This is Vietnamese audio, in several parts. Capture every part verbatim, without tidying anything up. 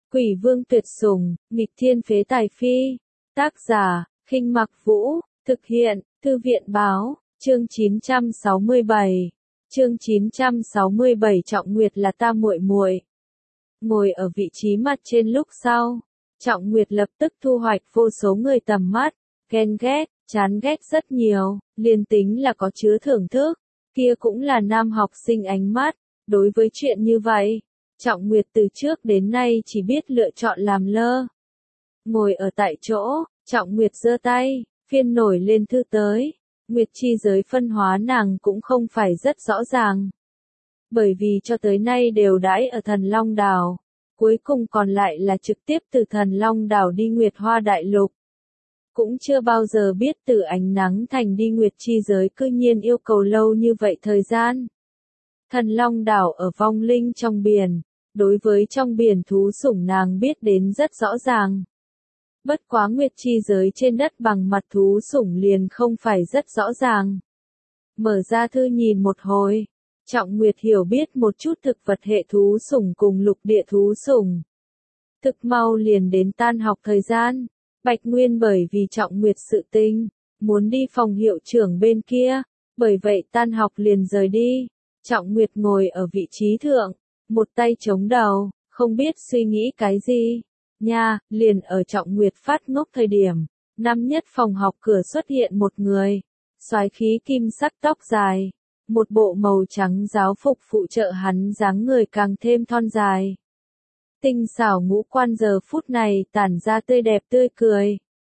Quỷ vương tuyệt sủng, nghịch thiên phế tài phi. Tác giả, Khinh Mặc Vũ, thực hiện, Thư viện báo, chương chín trăm sáu mươi bảy. Chương chín trăm sáu mươi bảy Trọng Nguyệt là ta muội muội. Ngồi ở vị trí mặt trên lúc sau, Trọng Nguyệt lập tức thu hoạch vô số người tầm mắt, ghen ghét, chán ghét rất nhiều, liền tính là có chứa thưởng thức, kia cũng là nam học sinh ánh mắt. Đối với chuyện như vậy, Trọng Nguyệt từ trước đến nay chỉ biết lựa chọn làm lơ. Ngồi ở tại chỗ, Trọng Nguyệt giơ tay, phiên nổi lên thư tới. Nguyệt chi giới phân hóa nàng cũng không phải rất rõ ràng. Bởi vì cho tới nay đều đãi ở Thần Long Đảo, cuối cùng còn lại là trực tiếp từ Thần Long Đảo đi Nguyệt Hoa Đại Lục. Cũng chưa bao giờ biết từ ánh nắng thành đi Nguyệt chi giới cư nhiên yêu cầu lâu như vậy thời gian. Thần Long Đảo ở vong linh trong biển, đối với trong biển thú sủng nàng biết đến rất rõ ràng. Bất quá Nguyệt chi giới trên đất bằng mặt thú sủng liền không phải rất rõ ràng. Mở ra thư nhìn một hồi, Trọng Nguyệt hiểu biết một chút thực vật hệ thú sủng cùng lục địa thú sủng. Thực mau liền đến tan học thời gian, Bạch Nguyên bởi vì Trọng Nguyệt sự tình, muốn đi phòng hiệu trưởng bên kia, bởi vậy tan học liền rời đi. Trọng Nguyệt ngồi ở vị trí thượng, một tay chống đầu, không biết suy nghĩ cái gì. Nha, liền ở Trọng Nguyệt phát ngốc thời điểm, năm nhất phòng học cửa xuất hiện một người, soái khí kim sắc tóc dài, một bộ màu trắng giáo phục phụ trợ hắn dáng người càng thêm thon dài. Tinh xảo ngũ quan giờ phút này tản ra tươi đẹp tươi cười.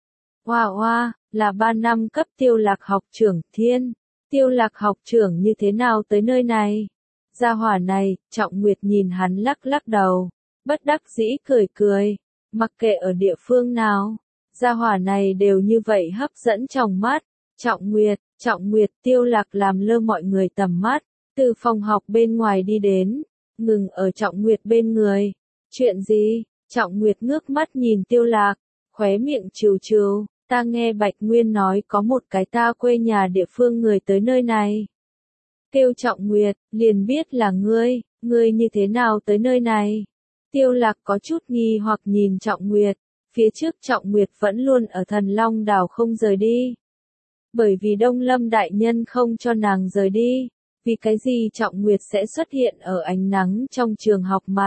Hoa hoa, là ba năm cấp Tiêu Lạc học trưởng Thiên. Tiêu Lạc học trưởng như thế nào tới nơi này? Gia hỏa này, Trọng Nguyệt nhìn hắn lắc lắc đầu, bất đắc dĩ cười cười, mặc kệ ở địa phương nào, gia hỏa này đều như vậy hấp dẫn trong mắt. Trọng Nguyệt, Trọng Nguyệt, Tiêu Lạc làm lơ mọi người tầm mắt, từ phòng học bên ngoài đi đến, ngừng ở Trọng Nguyệt bên người. Chuyện gì? Trọng Nguyệt ngước mắt nhìn Tiêu Lạc, khóe miệng trừ trừ. Ta nghe Bạch Nguyên nói có một cái ta quê nhà địa phương người tới nơi này. Kêu Trọng Nguyệt, liền biết là ngươi, ngươi như thế nào tới nơi này? Tiêu Lạc có chút nghi hoặc nhìn Trọng Nguyệt, phía trước Trọng Nguyệt vẫn luôn ở Thần Long Đảo không rời đi. Bởi vì Đông Lâm đại nhân không cho nàng rời đi, vì cái gì Trọng Nguyệt sẽ xuất hiện ở ánh nắng trong trường học mặt?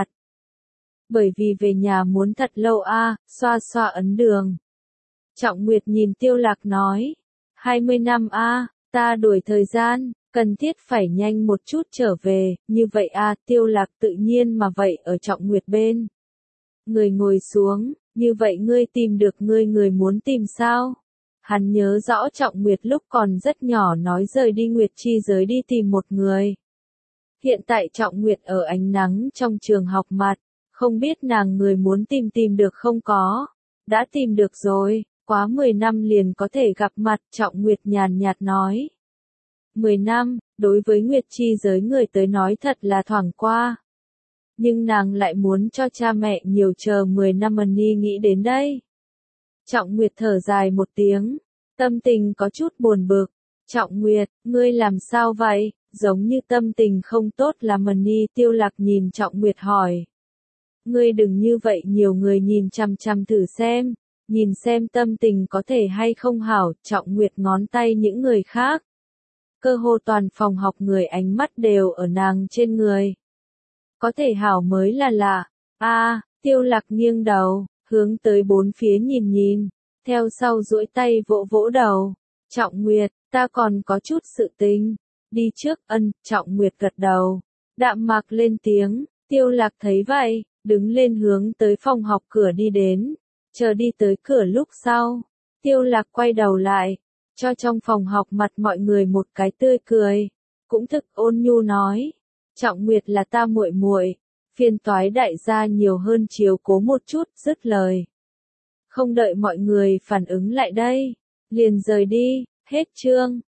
Bởi vì về nhà muốn thật lâu a, à, xoa xoa ấn đường. Trọng Nguyệt nhìn Tiêu Lạc nói, hai mươi năm a, à, ta đuổi thời gian, cần thiết phải nhanh một chút trở về, như vậy a, à, Tiêu Lạc tự nhiên mà vậy ở Trọng Nguyệt bên. Người ngồi xuống, như vậy ngươi tìm được ngươi người muốn tìm sao? Hắn nhớ rõ Trọng Nguyệt lúc còn rất nhỏ nói rời đi Nguyệt chi giới đi tìm một người. Hiện tại Trọng Nguyệt ở ánh nắng trong trường học mặt, không biết nàng người muốn tìm tìm được không có. Đã tìm được rồi. Quá mười năm liền có thể gặp mặt, Trọng Nguyệt nhàn nhạt nói. mười năm, đối với Nguyệt chi giới người tới nói thật là thoảng qua. Nhưng nàng lại muốn cho cha mẹ nhiều chờ mười năm Mani nghĩ đến đây. Trọng Nguyệt thở dài một tiếng, tâm tình có chút buồn bực. Trọng Nguyệt, ngươi làm sao vậy? Giống như tâm tình không tốt là Mani. Tiêu Lạc nhìn Trọng Nguyệt hỏi. Ngươi đừng như vậy nhiều người nhìn chằm chằm thử xem. Nhìn xem tâm tình có thể hay không hảo. Trọng Nguyệt ngón tay những người khác. Cơ hồ toàn phòng học người ánh mắt đều ở nàng trên người. Có thể hảo mới là lạ. A, à, Tiêu Lạc nghiêng đầu, hướng tới bốn phía nhìn nhìn, theo sau duỗi tay vỗ vỗ đầu. Trọng Nguyệt, ta còn có chút sự tình. Đi trước. Ân. Trọng Nguyệt gật đầu, đạm mạc lên tiếng. Tiêu Lạc thấy vậy, đứng lên hướng tới phòng học cửa đi đến. Chờ đi tới cửa lúc sau, Tiêu Lạc quay đầu lại, cho trong phòng học mặt mọi người một cái tươi cười, cũng thực ôn nhu nói, Trọng Nguyệt là ta muội muội, phiền toái đại gia nhiều hơn chiếu cố một chút. Dứt lời, không đợi mọi người phản ứng lại đây, liền rời đi. Hết chương.